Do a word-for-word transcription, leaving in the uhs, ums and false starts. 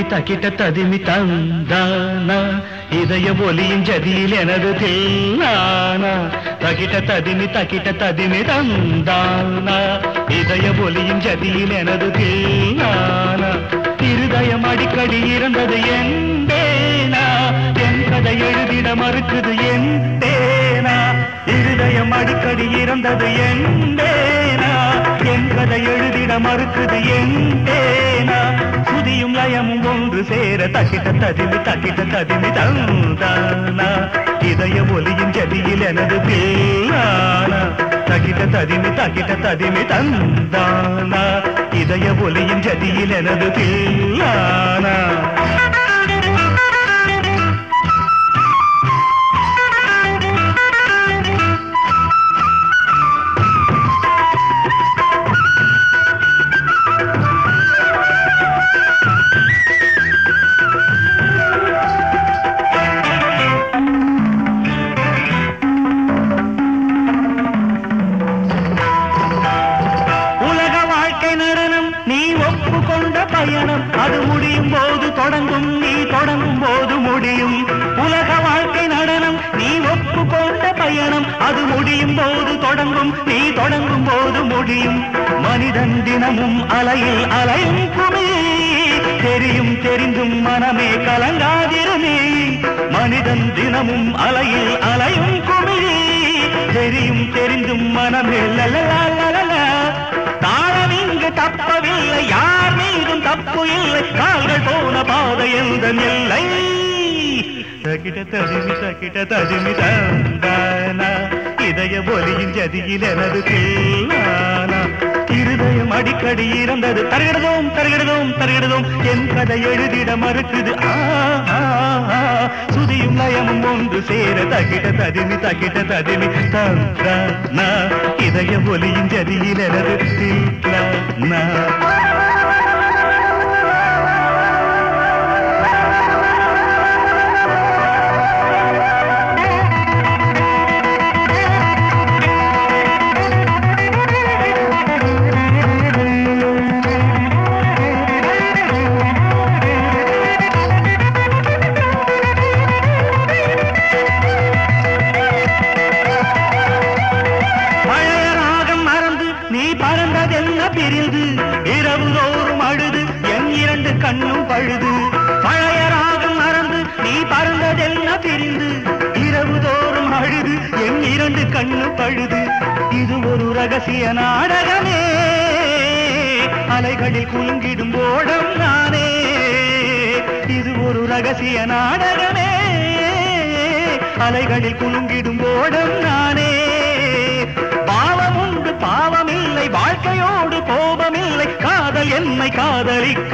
தக்கிட்ட ததிமி தந்தானா இதய ஒலியின் ஜதியில் எனது தில்லானா தக்கிட்ட ததிமி தக்கிட்ட ததிமி தந்தானா இதய ஒலியின் ஜதியில் எனது தில்லானா இருதயம் அடிக்கடி இறந்தது என் பேனா என் கதை எழுதிட மறுக்குது என் பேனா இருதயம் அடிக்கடி இறந்தது என் பேனா என் கதை எழுதிட மறுக்குது என் பேனா சுதியும் லயமும் ஒன்று சேர தக்கிட்ட ததிமி தக்கிட்ட ததிமி தந்தானா இதய ஒலியின் ஜதியில் எனது தில்லானா தக்கிட்ட ததிமி தக்கிட்ட ததிமி தந்தானா இதய ஒலியின் ஜதியில் எனது தில்லானா பயணம் அது முடியும் போது தொடங்கும் நீ தொடங்கும் போது முடியும் உலக வாழ்க்கை நடனம் நீ ஒப்புக்கொண்ட பயணம் அது முடியும் போது தொடங்கும் நீ தொடங்கும் போது முடியும் மனிதன் தினமும் அலையில் அலையும் குமி தெரியும் தெரிந்தும் மனமே கலங்காதிருமே மனிதன் தினமும் அலையில் அலையும் குமி தெரியும் தெரிந்தும் மனமே லலலலலலா தாளம் இங்கு தப்பவில்லை யார் மீதும் தப்பு இல்லை கால்கள் போன பாதை எந்த இல்லை தக்கிட்ட ததிமி தக்கிட்ட ததிமி தந்தானா இதய ஒலியின் ஜதியில் எனது தில்லானா இருதயம் அடிக்கடி இறந்தது தருகிடதோம் தருகிடதோம் தருகிடதோம் என் கதை எழுதிட மறுக்குது ஆ சுதியும் லயமும் ஒன்று சேர தக்கிட்ட ததிமி தக்கிட்ட ததிமி தந்தானா இதய ஒலியின் ஜதியில் எனது தில்லானா பிரிந்து இரவுதோறும் அழுது என் இரண்டு கண்ணும் பழுது பழைய ராகம் மறந்து நீ பறந்ததென்ன பிரிந்து இரவுதோறும் அழுது என் இரண்டு கண்ணும் பழுது இது ஒரு ரகசிய நாடகமே அலைகளில் குலுங்கிடும் ஓடம் நானே இது ஒரு ரகசிய நாடகமே அலைகளில் குலுங்கிடும் ஓடம் நானே பாவம் உண்டு பாவமில்லை வாழ்க்கையோடு கோபமில்லை காதல் என்னை காதலிக்க